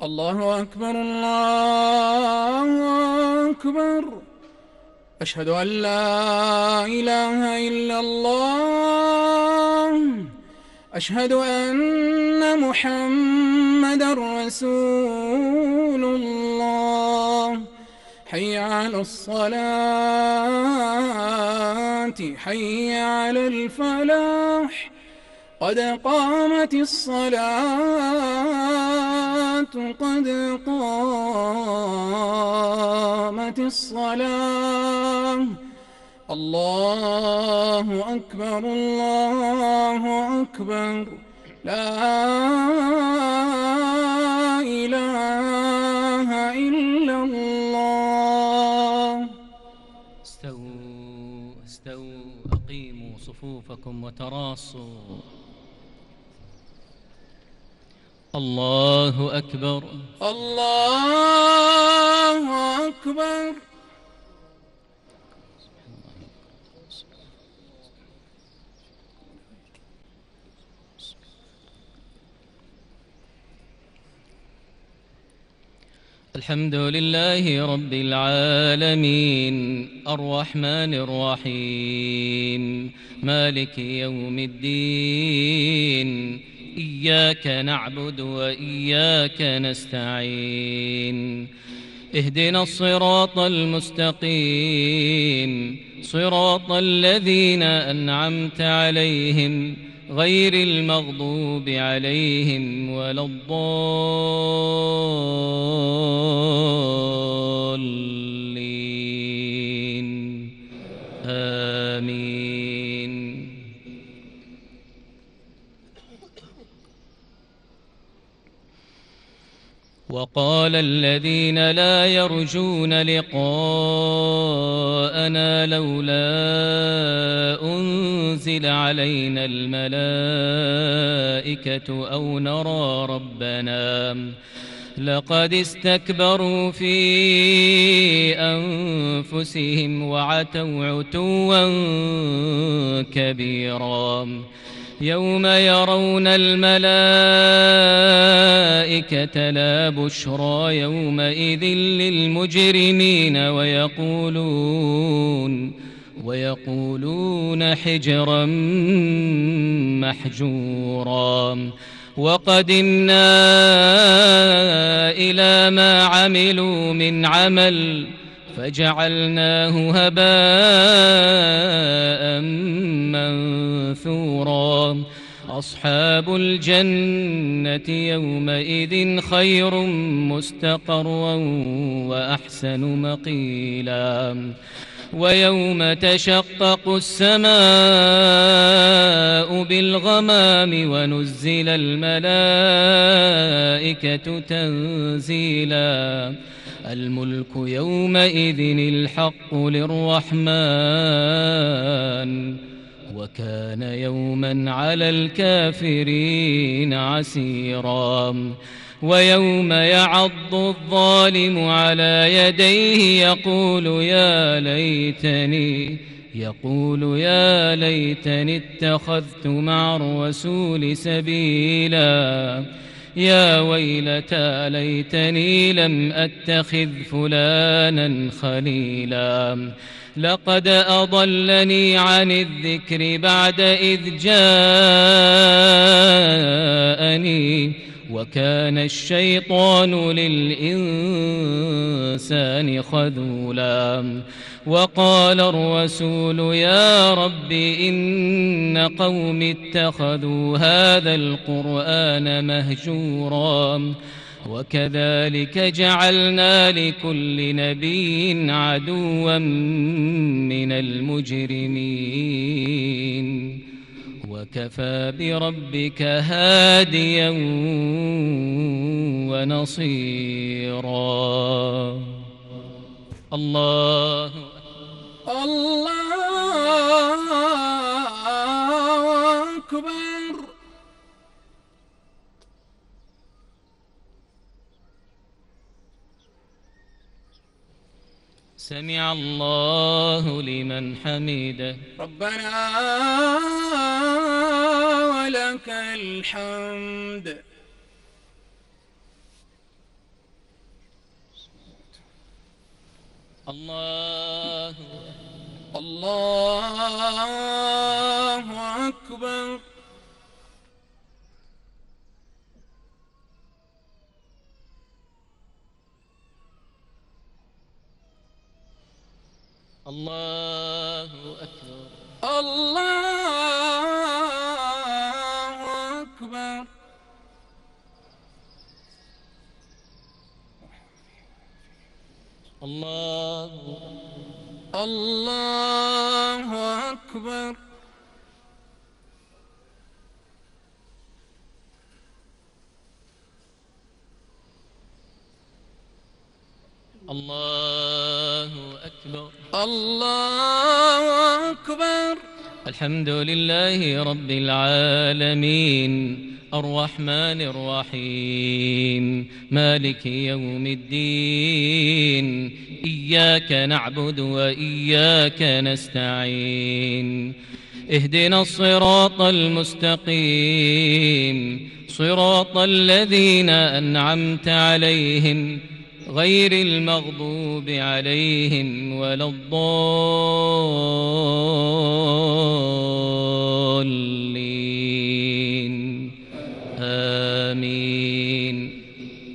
الله أكبر الله أكبر. أشهد أن لا إله إلا الله. أشهد أن محمدًا رسول الله. حي على الصلاة، حي على الفلاح، قد قامت الصلاة، قد قامت الصلاة. الله أكبر الله أكبر. لا إله إلا الله. استووا استووا، أقيموا صفوفكم وتراصوا. الله أكبر الله أكبر. الحمد لله رب العالمين، الرحمن الرحيم، مالك يوم الدين. إياك نعبد وإياك نستعين. اهدنا الصراط المستقيم، صراط الذين أنعمت عليهم غير المغضوب عليهم ولا الضالين. آمين. وقال الذين لا يرجون لقاءنا لولا أنزل علينا الملائكة أو نرى ربنا، لقد استكبروا في أنفسهم وعتوا عتوا كبيرا. يوم يرون الملائكة لا بشرى يومئذ للمجرمين ويقولون حجرا محجورا. وقدمنا إلى ما عملوا من عمل فجعلناه هباء منثورا. أصحاب الجنة يومئذ خير مستقرا وأحسن مقيلا. ويوم تشقق السماء بالغمام ونزل الملائكة تنزيلا. الملك يومئذ الحق للرحمن، وكان يوما على الكافرين عسيرا. ويوم يعض الظالم على يديه يقول يا ليتني اتخذت مع الرسول سبيلا. يا ويلتى ليتني لم أتخذ فلانا خليلا. لقد أضلني عن الذكر بعد إذ جاءني، وكان الشيطان للإنسان خذولا. وقال الرسول يا رب إن قوم اتخذوا هذا القرآن مهجورا. وكذلك جعلنا لكل نبي عدوا من المجرمين، وكفى بربك هاديا ونصيرا. الله أكبر. سمع الله لمن حمده. ربنا ولك الحمد. الله الله أكبر. الله أكبر. الله أكبر. الله الله أكبر. الله أكبر. الله أكبر. الحمد لله رب العالمين الرحمن الرحيم مالك يوم الدين إياك نعبد وإياك نستعين اهدنا الصراط المستقيم صراط الذين أنعمت عليهم غير المغضوب عليهم ولا الضالين آمين.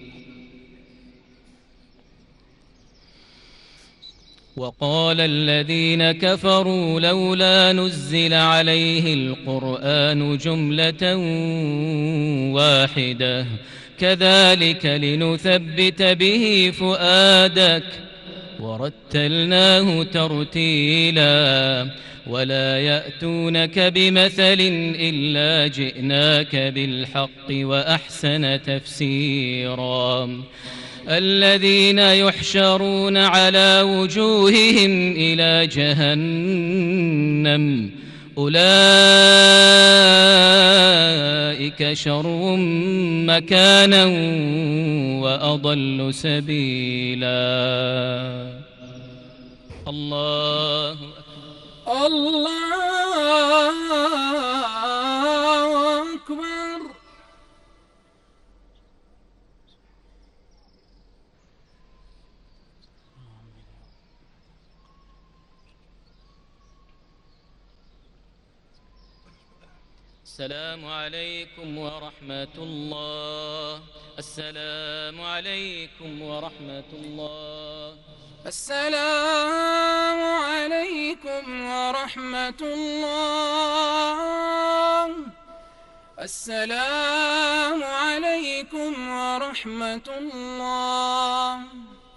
وقال الذين كفروا لولا نزل عليه القرآن جملة واحدة كذلك لنثبت به فؤادك ورتلناه ترتيلا ولا يأتونك بمثل إلا جئناك بالحق وأحسن تفسيرا الذين يحشرون على وجوههم إلى جهنم أولئك شر مكانا وأضل سبيلا. الله أكبر. الله أكبر. السلام عليكم ورحمة الله. السلام عليكم ورحمة الله. السلام عليكم ورحمة الله. السلام عليكم ورحمة الله.